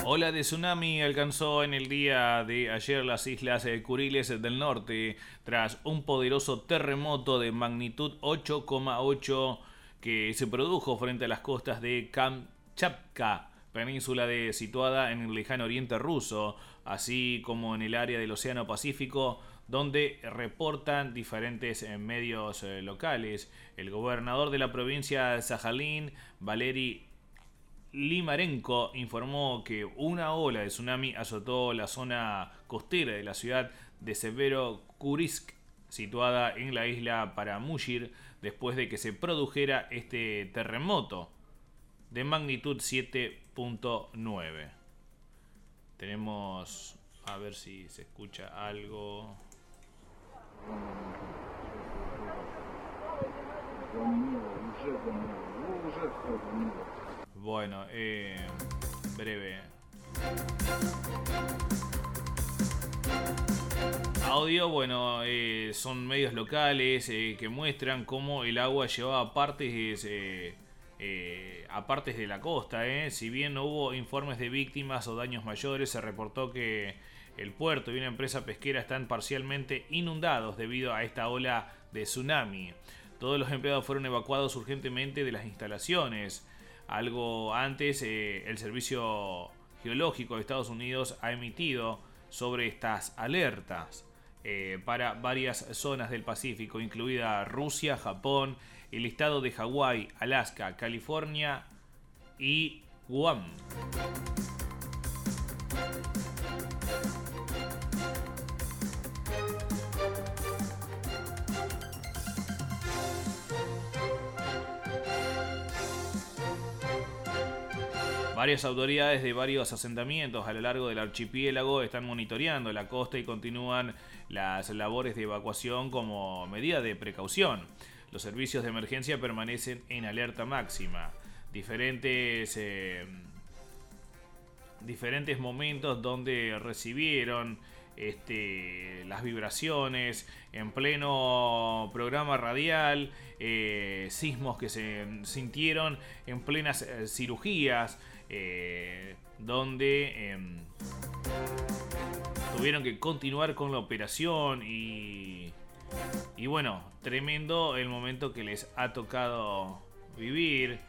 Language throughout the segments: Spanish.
Ola de tsunami alcanzó en el día de ayer las islas Kuriles del norte tras un poderoso terremoto de magnitud 8,8 que se produjo frente a las costas de Kamchatka, situada en el lejano oriente ruso, así como en el área del Océano Pacífico, donde reportan diferentes medios locales. El gobernador de la provincia de Sajalín, Valery Limarenko, informó que una ola de tsunami azotó la zona costera de la ciudad de Severokurisk, situada en la isla Paramushir, después de que se produjera este terremoto de magnitud 7,9. Tenemos, a ver si se escucha algo. Bueno, breve. Audio, bueno, son medios locales que muestran cómo el agua llevaba a partes de la costa. Si bien no hubo informes de víctimas o daños mayores, se reportó que el puerto y una empresa pesquera están parcialmente inundados debido a esta ola de tsunami. Todos los empleados fueron evacuados urgentemente de las instalaciones. Algo antes, el Servicio Geológico de Estados Unidos ha emitido sobre estas alertas para varias zonas del Pacífico, incluida Rusia, Japón, el estado de Hawái, Alaska, California y Guam. Varias autoridades de varios asentamientos a lo largo del archipiélago están monitoreando la costa y continúan las labores de evacuación como medida de precaución. Los servicios de emergencia permanecen en alerta máxima. Diferentes momentos donde recibieron las vibraciones en pleno programa radial, sismos que se sintieron en plenas cirugías, donde tuvieron que continuar con la operación y bueno, tremendo el momento que les ha tocado vivir.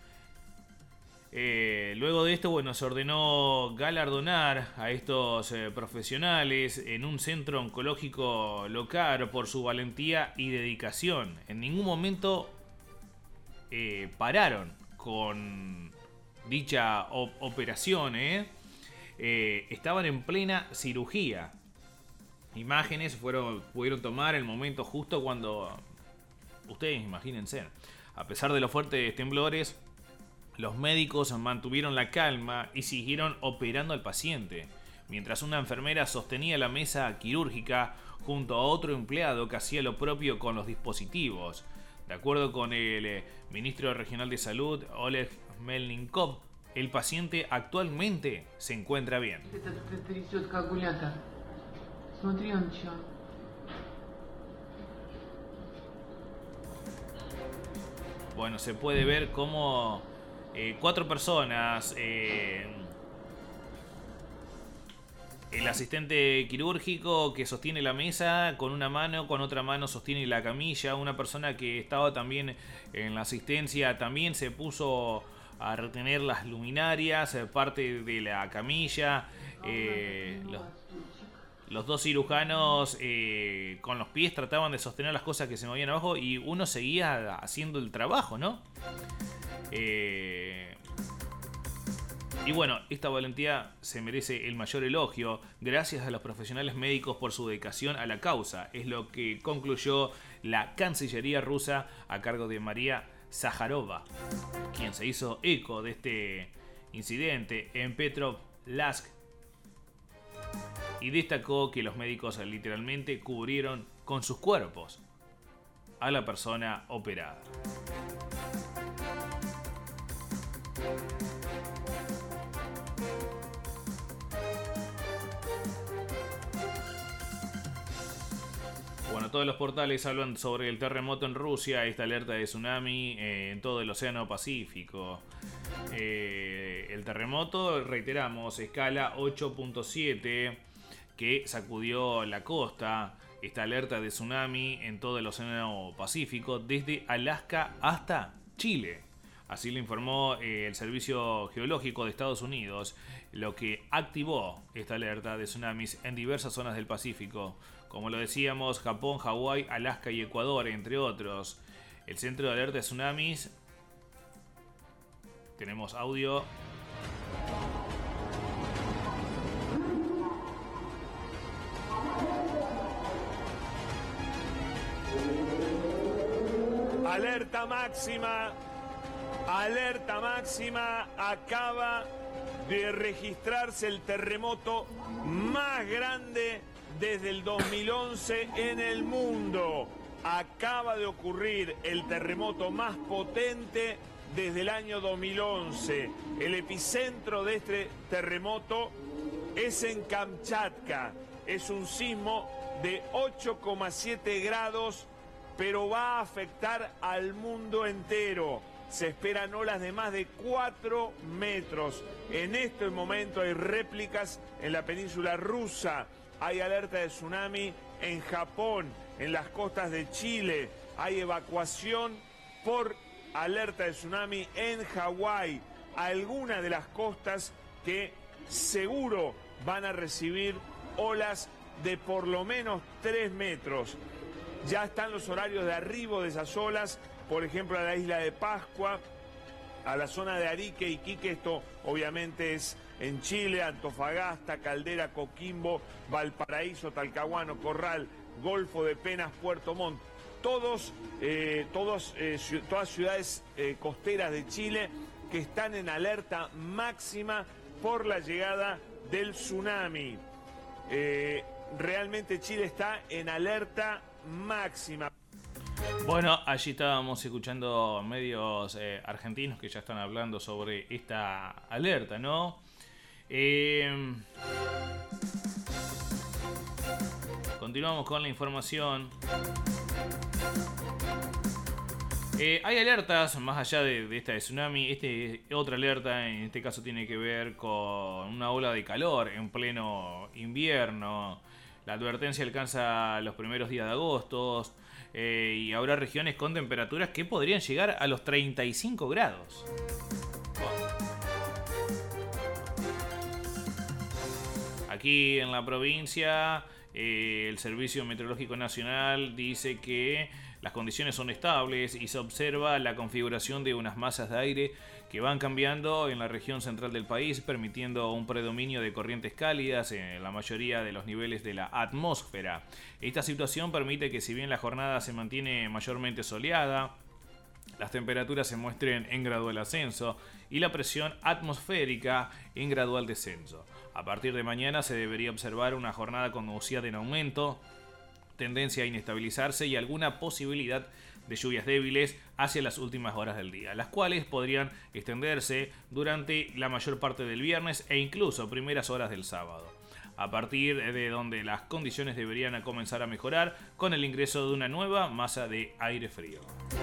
Luego de esto, bueno, se ordenó galardonar a estos profesionales en un centro oncológico local por su valentía y dedicación. En ningún momento pararon con dicha operación. Estaban en plena cirugía. Imágenes pudieron tomar el momento justo cuando, ustedes imagínense, a pesar de los fuertes temblores, los médicos mantuvieron la calma y siguieron operando al paciente, mientras una enfermera sostenía la mesa quirúrgica junto a otro empleado que hacía lo propio con los dispositivos. De acuerdo con el ministro regional de salud, Oleg Melnikov, el paciente actualmente se encuentra bien. Bueno, se puede ver cómo 4 personas, el asistente quirúrgico que sostiene la mesa con una mano, con otra mano sostiene la camilla, una persona que estaba también en la asistencia también se puso a retener las luminarias, parte de la camilla, los dos cirujanos con los pies trataban de sostener las cosas que se movían abajo y uno seguía haciendo el trabajo, ¿no? Y bueno, esta valentía se merece el mayor elogio, gracias a los profesionales médicos por su dedicación a la causa, es lo que concluyó la Cancillería rusa a cargo de María Zaharova, quien se hizo eco de este incidente en Petrovsk y destacó que los médicos literalmente cubrieron con sus cuerpos a la persona operada. Bueno, Bueno, todos los portales hablan sobre el terremoto en Rusia, esta alerta de tsunami en todo el Océano Pacífico. El terremoto, reiteramos, escala 8.7 que sacudió la costa. Esta alerta de tsunami en todo el Océano Pacífico, desde Alaska hasta Chile. Así lo informó el Servicio Geológico de Estados Unidos, lo que activó esta alerta de tsunamis en diversas zonas del Pacífico. Como lo decíamos, Japón, Hawái, Alaska y Ecuador, entre otros. El centro de alerta de tsunamis. Tenemos audio. Alerta máxima. Alerta máxima. Acaba de registrarse el terremoto más grande desde el 2011 en el mundo. Acaba de ocurrir el terremoto más potente desde el año 2011. El epicentro de este terremoto es en Kamchatka. Es un sismo de 8,7 grados, pero va a afectar al mundo entero. Se esperan olas de más de 4 metros. En este momento hay réplicas en la península rusa. Hay alerta de tsunami en Japón, en las costas de Chile. Hay evacuación por alerta de tsunami en Hawái. Algunas de las costas que seguro van a recibir olas de por lo menos 3 metros. Ya están los horarios de arribo de esas olas, por ejemplo a la isla de Pascua, a la zona de Arique y Iquique. Esto obviamente es en Chile, Antofagasta, Caldera, Coquimbo, Valparaíso, Talcahuano, Corral, Golfo de Penas, Puerto Montt. Todas ciudades costeras de Chile que están en alerta máxima por la llegada del tsunami. Realmente Chile está en alerta máxima. Bueno, allí estábamos escuchando medios argentinos que ya están hablando sobre esta alerta, ¿no? Continuamos con la información. Hay alertas más allá de esta de tsunami. Otra alerta en este caso tiene que ver con una ola de calor en pleno invierno. La advertencia alcanza los primeros días de agosto y habrá regiones con temperaturas que podrían llegar a los 35 grados. Aquí en la provincia, el Servicio Meteorológico Nacional dice que las condiciones son estables y se observa la configuración de unas masas de aire que van cambiando en la región central del país, permitiendo un predominio de corrientes cálidas en la mayoría de los niveles de la atmósfera. Esta situación permite que, si bien la jornada se mantiene mayormente soleada, las temperaturas se muestren en gradual ascenso y la presión atmosférica en gradual descenso. A partir de mañana se debería observar una jornada con nubosidad en aumento, tendencia a inestabilizarse y alguna posibilidad de lluvias débiles hacia las últimas horas del día, las cuales podrían extenderse durante la mayor parte del viernes e incluso primeras horas del sábado, a partir de donde las condiciones deberían comenzar a mejorar con el ingreso de una nueva masa de aire frío.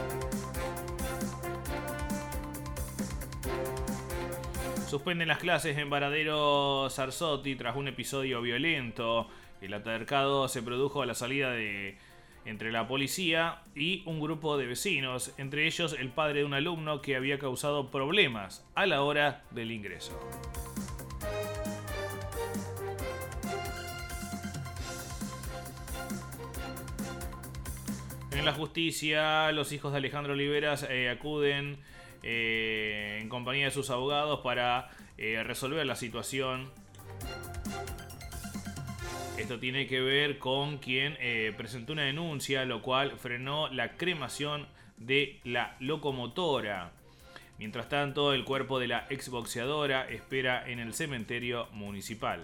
Suspenden las clases en Varadero Sarzotti tras un episodio violento. El altercado se produjo a la salida entre la policía y un grupo de vecinos, entre ellos el padre de un alumno que había causado problemas a la hora del ingreso. En la justicia, los hijos de Alejandro Oliveras acuden en compañía de sus abogados para resolver la situación. Esto tiene que ver con quien presentó una denuncia, lo cual frenó la cremación de la locomotora. Mientras tanto, el cuerpo de la exboxeadora espera en el cementerio municipal.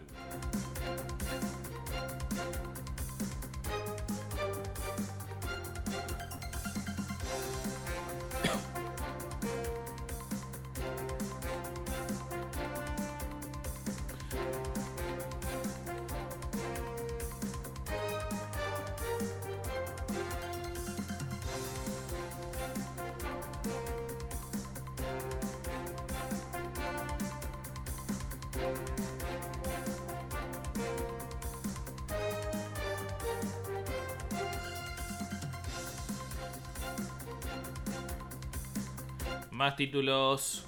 Más títulos.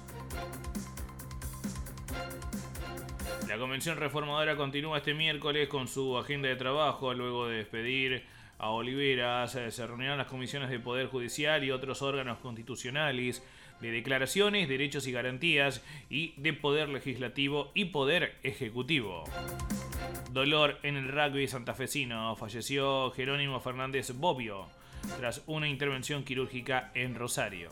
La Convención Reformadora continúa este miércoles con su agenda de trabajo. Luego de despedir a Oliveras, se reunirán las comisiones de Poder Judicial y otros órganos constitucionales, de declaraciones, derechos y garantías, y de Poder Legislativo y Poder Ejecutivo. Dolor en el rugby santafesino. Falleció Jerónimo Fernández Bobbio tras una intervención quirúrgica en Rosario.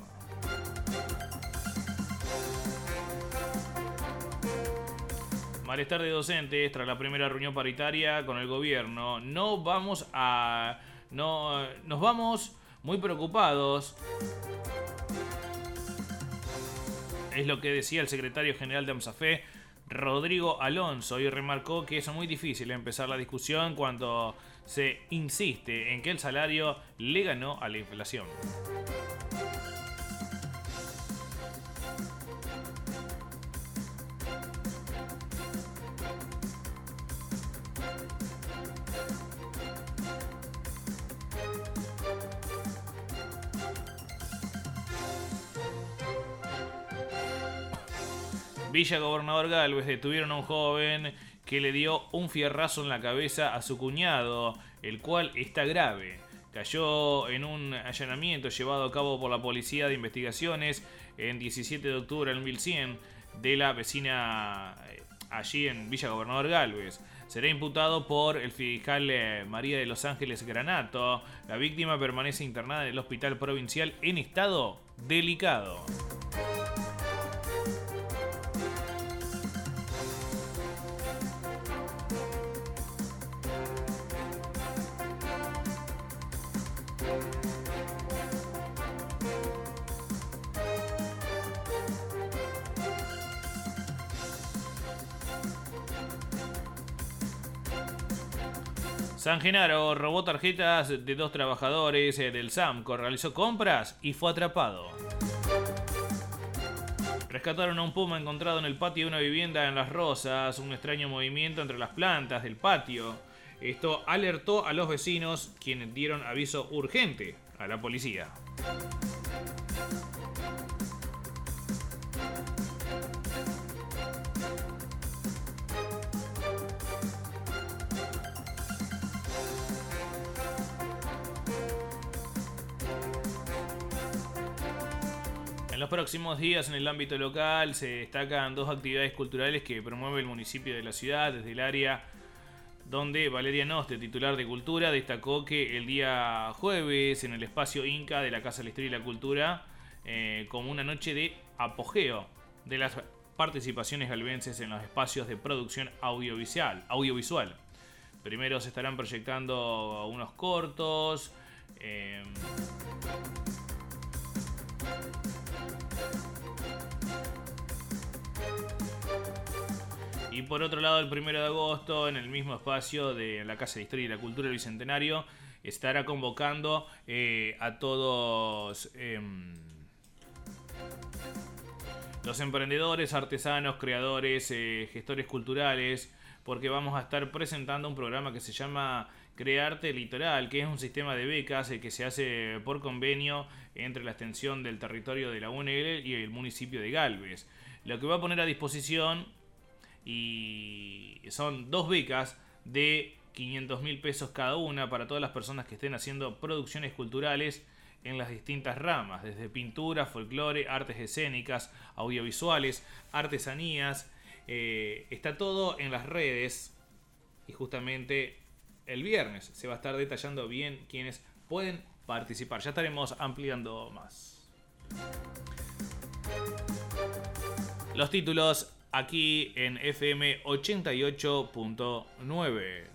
Malestar de docentes tras la primera reunión paritaria con el gobierno. Nos vamos muy preocupados. Es lo que decía el secretario general de AMSAFE, Rodrigo Alonso, y remarcó que es muy difícil empezar la discusión cuando se insiste en que el salario le ganó a la inflación. Villa Gobernador Galvez detuvieron a un joven que le dio un fierrazo en la cabeza a su cuñado, el cual está grave. Cayó en un allanamiento llevado a cabo por la Policía de Investigaciones en 17 de octubre del 1100 de la vecina allí en Villa Gobernador Galvez. Será imputado por el fiscal María de los Ángeles Granato. La víctima permanece internada en el hospital provincial en estado delicado. San Genaro robó tarjetas de 2 trabajadores del SAMCO, realizó compras y fue atrapado. Rescataron a un puma encontrado en el patio de una vivienda en Las Rosas, un extraño movimiento entre las plantas del patio. Esto alertó a los vecinos, quienes dieron aviso urgente a la policía. En los próximos días, en el ámbito local, se destacan 2 actividades culturales que promueve el municipio de la ciudad. Desde el área donde Valeria Noste, titular de Cultura, destacó que el día jueves, en el espacio Inca de la Casa de la Historia y la Cultura, como una noche de apogeo de las participaciones galvenses en los espacios de producción audiovisual. Primero se estarán proyectando unos cortos. Y por otro lado, el 1 de agosto, en el mismo espacio de la Casa de Historia y la Cultura del Bicentenario, estará convocando a todos los emprendedores, artesanos, creadores, gestores culturales, porque vamos a estar presentando un programa que se llama Crearte Litoral, que es un sistema de becas que se hace por convenio entre la extensión del territorio de la UNL y el municipio de Galvez. Lo que va a poner a disposición y son 2 becas de 500.000 pesos cada una para todas las personas que estén haciendo producciones culturales en las distintas ramas, desde pintura, folclore, artes escénicas, audiovisuales, artesanías. Está todo en las redes y justamente el viernes se va a estar detallando bien quienes pueden participar. Ya estaremos ampliando más. Los títulos aquí en FM 88.9.